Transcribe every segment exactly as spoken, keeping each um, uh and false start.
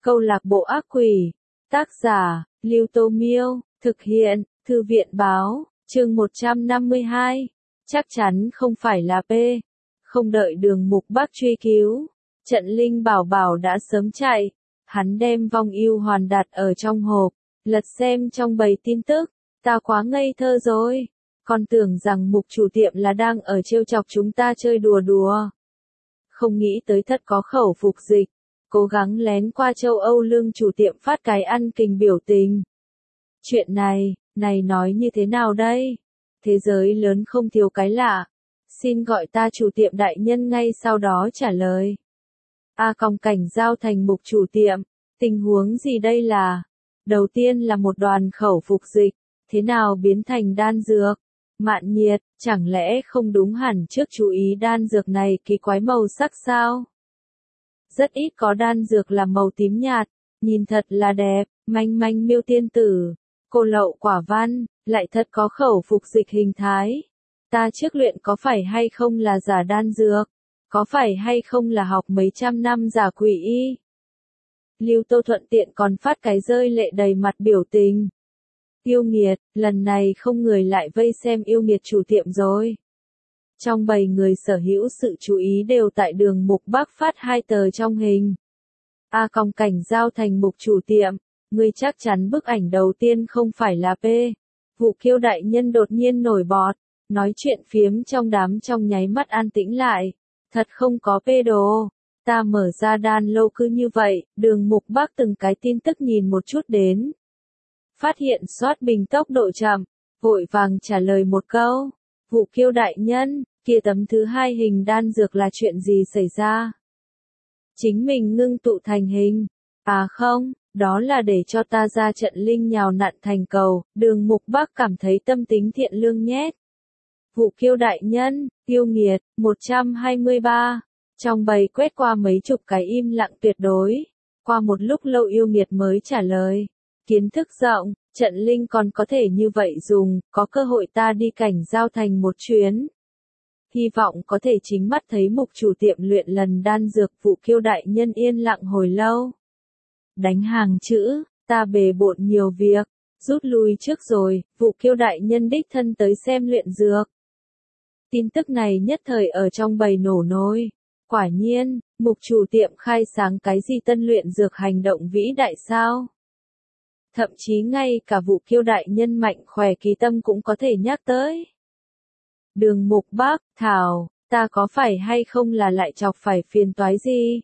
Câu lạc bộ ác quỷ. Tác giả, Lưu Tô Miêu. Thực hiện, Thư viện Báo. Chương một trăm năm mươi hai. Chắc chắn không phải là P. Không đợi Đường Mục Bắc truy cứu. Trận Linh Bảo Bảo đã sớm chạy. Hắn đem vong yêu hoàn đặt ở trong hộp. Lật xem trong bầy tin tức. Ta quá ngây thơ rồi. Con tưởng rằng mục chủ tiệm là đang ở trêu chọc chúng ta chơi đùa đùa. Không nghĩ tới thật có khẩu phục dịch. Cố gắng lén qua châu Âu lương chủ tiệm phát cái ăn kình biểu tình. Chuyện này, này nói như thế nào đây? Thế giới lớn không thiếu cái lạ. Xin gọi ta chủ tiệm đại nhân ngay sau đó trả lời. A Còng Cảnh giao thành mục chủ tiệm. Tình huống gì đây là? Đầu tiên là một đoàn khẩu phục dịch. Thế nào biến thành đan dược? Mạn Nhiệt, chẳng lẽ không đúng hẳn trước chú ý đan dược này kỳ quái màu sắc sao? Rất ít có đan dược là màu tím nhạt, nhìn thật là đẹp, manh manh miêu tiên tử, cô lậu quả văn, lại thật có khẩu phục dịch hình thái. Ta trước luyện có phải hay không là giả đan dược? Có phải hay không là học mấy trăm năm giả quỷ y? Lưu Tô thuận tiện còn phát cái rơi lệ đầy mặt biểu tình. Yêu nghiệt, lần này không người lại vây xem yêu nghiệt chủ tiệm rồi. Trong bầy người sở hữu sự chú ý đều tại Đường Mục Bắc phát hai tờ trong hình. A Còng Cảnh giao thành mục chủ tiệm, ngươi chắc chắn bức ảnh đầu tiên không phải là P. Vụ Kiêu đại nhân đột nhiên nổi bọt, nói chuyện phiếm trong đám trong nháy mắt an tĩnh lại. Thật không có P đồ. Ta mở ra đan lâu cứ như vậy, Đường Mục Bắc từng cái tin tức nhìn một chút đến. Phát hiện soát bình tốc độ chậm, vội vàng trả lời một câu. Vụ Kiêu đại nhân, kia tấm thứ hai hình đan dược là chuyện gì xảy ra? Chính mình ngưng tụ thành hình. À không, đó là để cho ta ra trận linh nhào nặn thành cầu. Đường Mục Bắc cảm thấy tâm tính thiện lương nhét. Vụ Kiêu đại nhân, yêu nghiệt, một trăm hai mươi ba. Trong bầy quét qua mấy chục cái im lặng tuyệt đối. Qua một lúc lâu yêu nghiệt mới trả lời. Kiến thức rộng, trận linh còn có thể như vậy dùng, có cơ hội ta đi Cảnh Giao thành một chuyến. Hy vọng có thể chính mắt thấy mục chủ tiệm luyện lần đan dược. Vụ Kiêu đại nhân yên lặng hồi lâu. Đánh hàng chữ, ta bề bộn nhiều việc, rút lui trước rồi, Vụ Kiêu đại nhân đích thân tới xem luyện dược. Tin tức này nhất thời ở trong bầy nổ nôi. Quả nhiên, mục chủ tiệm khai sáng cái gì tân luyện dược hành động vĩ đại sao? Thậm chí ngay cả Vụ Kiêu đại nhân mạnh khỏe kỳ tâm cũng có thể nhắc tới. Đường Mục Bắc, thảo, ta có phải hay không là lại chọc phải phiền toái gì?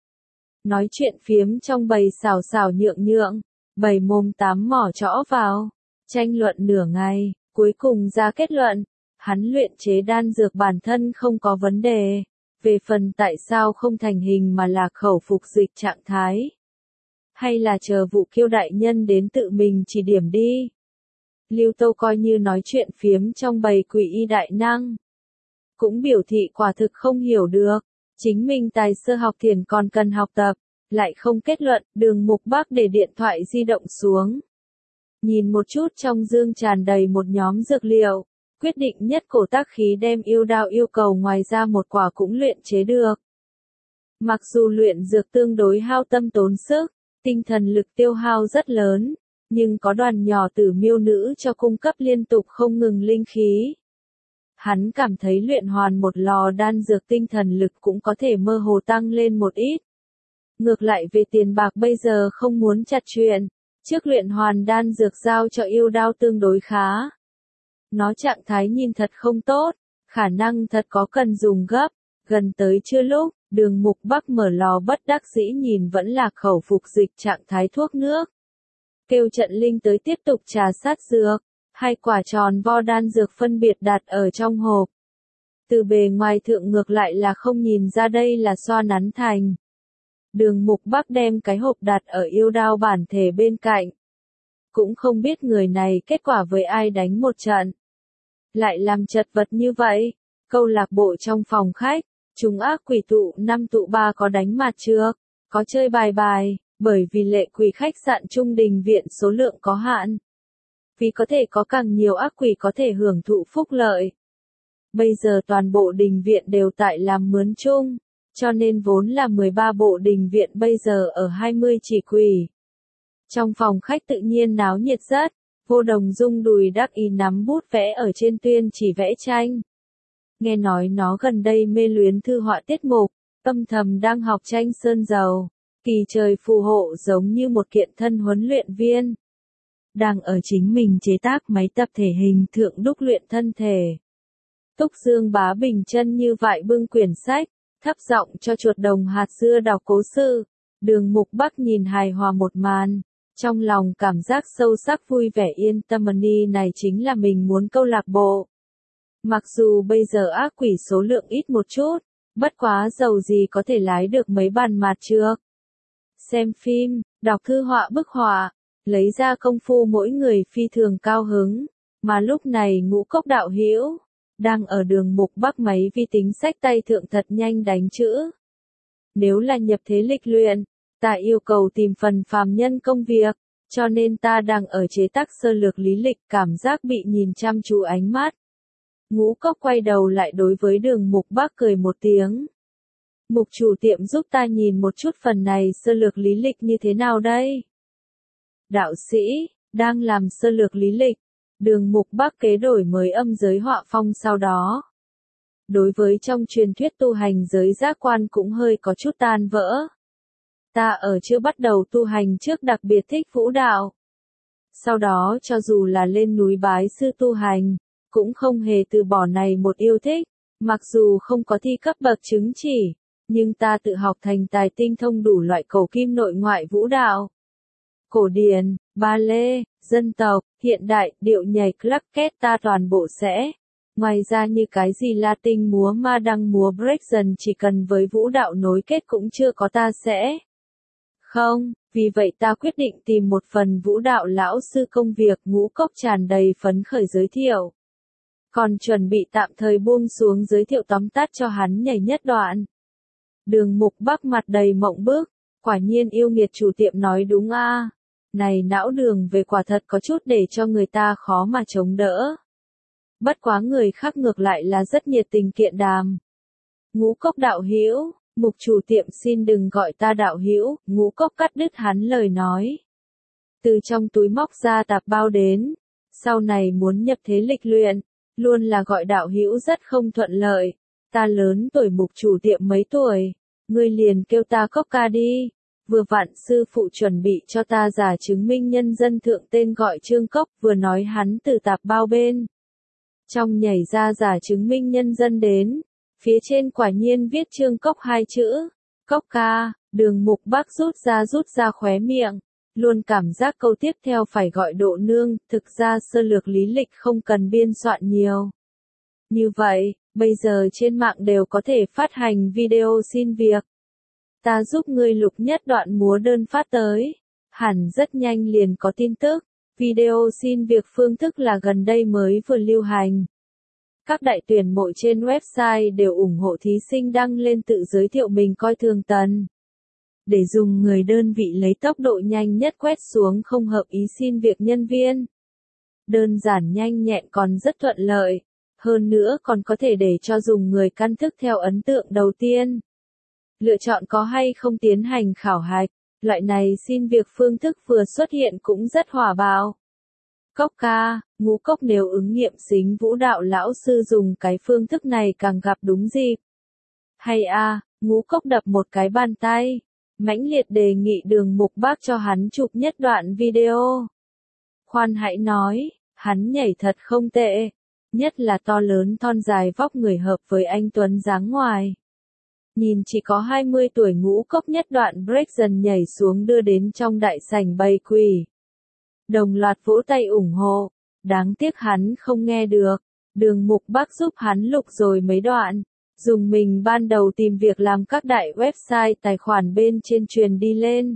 Nói chuyện phiếm trong bầy xào xào nhượng nhượng, bầy mồm tám mỏ trõ vào, tranh luận nửa ngày, cuối cùng ra kết luận, hắn luyện chế đan dược bản thân không có vấn đề, về phần tại sao không thành hình mà là khẩu phục dịch trạng thái. Hay là chờ Vụ Kiêu đại nhân đến tự mình chỉ điểm đi. Lưu Tô coi như nói chuyện phiếm trong bầy quỷ y đại năng. Cũng biểu thị quả thực không hiểu được. Chính mình tài sơ học thiền còn cần học tập. Lại không kết luận. Đường Mục Bắc để điện thoại di động xuống. Nhìn một chút trong dương tràn đầy một nhóm dược liệu. Quyết định nhất cổ tác khí đem yêu đao yêu cầu ngoài ra một quả cũng luyện chế được. Mặc dù luyện dược tương đối hao tâm tốn sức. Tinh thần lực tiêu hao rất lớn. Nhưng có đoàn nhỏ tử miêu nữ cho cung cấp liên tục không ngừng linh khí. Hắn cảm thấy luyện hoàn một lò đan dược tinh thần lực cũng có thể mơ hồ tăng lên một ít. Ngược lại về tiền bạc bây giờ không muốn chặt chuyện. Trước luyện hoàn đan dược giao cho yêu đao tương đối khá. Nó trạng thái nhìn thật không tốt. Khả năng thật có cần dùng gấp. Gần tới chưa lúc, Đường Mục Bắc mở lò bất đắc dĩ nhìn vẫn là khẩu phục dịch trạng thái thuốc nước. Kêu trận linh tới tiếp tục trà sát dược, hai quả tròn vo đan dược phân biệt đặt ở trong hộp. Từ bề ngoài thượng ngược lại là không nhìn ra đây là xoa nắn thành. Đường Mục Bắc đem cái hộp đặt ở yêu đao bản thể bên cạnh. Cũng không biết người này kết quả với ai đánh một trận. Lại làm chật vật như vậy, câu lạc bộ trong phòng khách, chúng ác quỷ tụ năm tụ ba có đánh mặt trước, có chơi bài bài. Bởi vì lệ quỷ khách sạn Trung Đình Viện số lượng có hạn. Vì có thể có càng nhiều ác quỷ có thể hưởng thụ phúc lợi. Bây giờ toàn bộ đình viện đều tại làm mướn chung. cho nên vốn là mười ba bộ đình viện bây giờ ở hai mươi chỉ quỳ. Trong phòng khách tự nhiên náo nhiệt rất, Vô Đồng Dung đùi đắc ý nắm bút vẽ ở trên tuyên chỉ vẽ tranh. Nghe nói nó gần đây mê luyến thư họa tiết mục, âm thầm đang học tranh sơn dầu, kỳ trời phù hộ giống như một kiện thân huấn luyện viên. Đang ở chính mình chế tác máy tập thể hình thượng đúc luyện thân thể. Túc Dương Bá bình chân như vậy bưng quyển sách, thấp giọng cho chuột đồng hạt dưa đọc cố sự. Đường Mục Bắc nhìn hài hòa một màn, trong lòng cảm giác sâu sắc vui vẻ yên tâm ni này chính là mình muốn câu lạc bộ. Mặc dù bây giờ ác quỷ số lượng ít một chút, bất quá dầu gì có thể lái được mấy bàn mạt trước. Xem phim, đọc thư họa bức họa, lấy ra công phu mỗi người phi thường cao hứng, mà lúc này Ngũ Cốc đạo hữu đang ở Đường Mục Bắc máy vi tính sách tay thượng thật nhanh đánh chữ. Nếu là nhập thế lịch luyện, ta yêu cầu tìm phần phàm nhân công việc, cho nên ta đang ở chế tác sơ lược lý lịch, cảm giác bị nhìn chăm chú ánh mắt. Ngũ Cốc quay đầu lại đối với Đường Mục Bắc cười một tiếng. Mục chủ tiệm giúp ta nhìn một chút phần này sơ lược lý lịch như thế nào đây? Đạo sĩ, đang làm sơ lược lý lịch. Đường Mục Bắc kế đổi mới âm giới họa phong sau đó. Đối với trong truyền thuyết tu hành giới giác quan cũng hơi có chút tan vỡ. Ta ở chưa bắt đầu tu hành trước đặc biệt thích vũ đạo. Sau đó cho dù là lên núi bái sư tu hành, cũng không hề từ bỏ này một yêu thích, mặc dù không có thi cấp bậc chứng chỉ, nhưng ta tự học thành tài tinh thông đủ loại cổ kim nội ngoại vũ đạo. Cổ điển, ba lê, dân tộc, hiện đại, điệu nhảy claquet ta toàn bộ sẽ. Ngoài ra như cái gì Latin múa ma đăng múa break dần chỉ cần với vũ đạo nối kết cũng chưa có ta sẽ. Không, vì vậy ta quyết định tìm một phần vũ đạo lão sư công việc. Ngũ Cốc tràn đầy phấn khởi giới thiệu. Còn chuẩn bị tạm thời buông xuống giới thiệu tóm tắt cho hắn nhảy nhất đoạn. Đường Mục Bắc mặt đầy mộng bức, quả nhiên yêu nghiệt chủ tiệm nói đúng a. À. Này não đường về quả thật có chút để cho người ta khó mà chống đỡ. Bất quá người khác ngược lại là rất nhiệt tình kiện đàm. Ngũ Cốc đạo hữu, Mục chủ tiệm xin đừng gọi ta đạo hữu. Ngũ Cốc cắt đứt hắn lời nói. Từ trong túi móc ra tạp bao đến, sau này muốn nhập thế lịch luyện, luôn là gọi đạo hữu rất không thuận lợi. Ta lớn tuổi Mục chủ tiệm mấy tuổi, ngươi liền kêu ta Cốc ca đi. Vừa vặn sư phụ chuẩn bị cho ta giả chứng minh nhân dân thượng tên gọi Trương Cốc, vừa nói hắn từ tạp bao bên trong nhảy ra giả chứng minh nhân dân đến, phía trên quả nhiên viết Trương Cốc hai chữ. Cốc ca, Đường Mục Bắc rút ra rút ra khóe miệng, luôn cảm giác câu tiếp theo phải gọi độ nương, thực ra sơ lược lý lịch không cần biên soạn nhiều. Như vậy, bây giờ trên mạng đều có thể phát hành video xin việc. Ta giúp ngươi lục nhất đoạn múa đơn phát tới. Hẳn rất nhanh liền có tin tức. Video xin việc phương thức là gần đây mới vừa lưu hành. Các đại tuyển mộ trên website đều ủng hộ thí sinh đăng lên tự giới thiệu mình coi thường tần. Để dùng người đơn vị lấy tốc độ nhanh nhất quét xuống không hợp ý xin việc nhân viên. Đơn giản nhanh nhẹn còn rất thuận lợi. Hơn nữa còn có thể để cho dùng người căn thức theo ấn tượng đầu tiên. Lựa chọn có hay không tiến hành khảo hạch, loại này xin việc phương thức vừa xuất hiện cũng rất hòa bạo. Cốc ca, Ngũ Cốc nếu ứng nghiệm xính vũ đạo lão sư dùng cái phương thức này càng gặp đúng dịp. Hay a, à, Ngũ Cốc đập một cái bàn tay, mãnh liệt đề nghị Đường Mục Bắc cho hắn chụp nhất đoạn video. Khoan hãy nói, hắn nhảy thật không tệ, nhất là to lớn thon dài vóc người hợp với anh tuấn dáng ngoài. Nhìn chỉ có hai mươi tuổi Ngũ Cốc nhất đoạn break dần nhảy xuống đưa đến trong đại sảnh bầy quỷ. Đồng loạt vỗ tay ủng hộ, đáng tiếc hắn không nghe được. Đường Mục Bắc giúp hắn lục rồi mấy đoạn, dùng mình ban đầu tìm việc làm các đại website tài khoản bên trên truyền đi lên.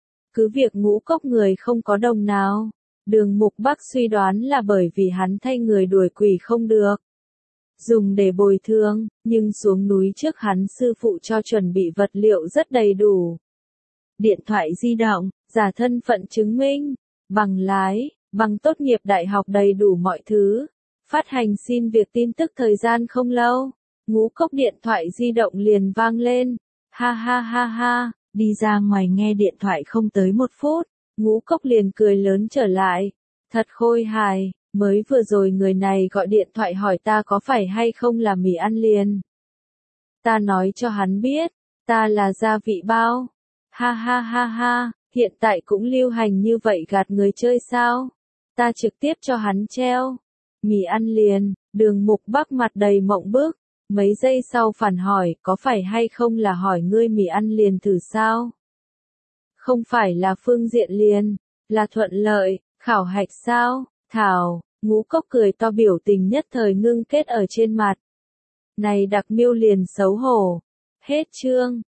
Cứ việc Ngũ Cốc người không có đồng nào, Đường Mục Bắc suy đoán là bởi vì hắn thay người đuổi quỷ không được. Dùng để bồi thường, nhưng xuống núi trước hắn sư phụ cho chuẩn bị vật liệu rất đầy đủ. Điện thoại di động, giả thân phận chứng minh, bằng lái, bằng tốt nghiệp đại học đầy đủ mọi thứ. Phát hành xin việc tin tức thời gian không lâu. Ngũ Cốc điện thoại di động liền vang lên. Ha ha ha ha, đi ra ngoài nghe điện thoại không tới một phút, Ngũ Cốc liền cười lớn trở lại. Thật khôi hài, mới vừa rồi người này gọi điện thoại hỏi ta có phải hay không là mì ăn liền. Ta nói cho hắn biết, ta là gia vị bao. Ha ha ha ha, hiện tại cũng lưu hành như vậy gạt người chơi sao? Ta trực tiếp cho hắn treo. Mì ăn liền, Đường Mục Bắc mặt đầy mộng bức. Mấy giây sau phản hỏi, có phải hay không là hỏi ngươi mì ăn liền thử sao? Không phải là phương diện liền, là thuận lợi, khảo hạch sao? Thảo, Ngũ Cốc cười to biểu tình nhất thời ngưng kết ở trên mặt. Này đặc miêu liền xấu hổ. Hết chương.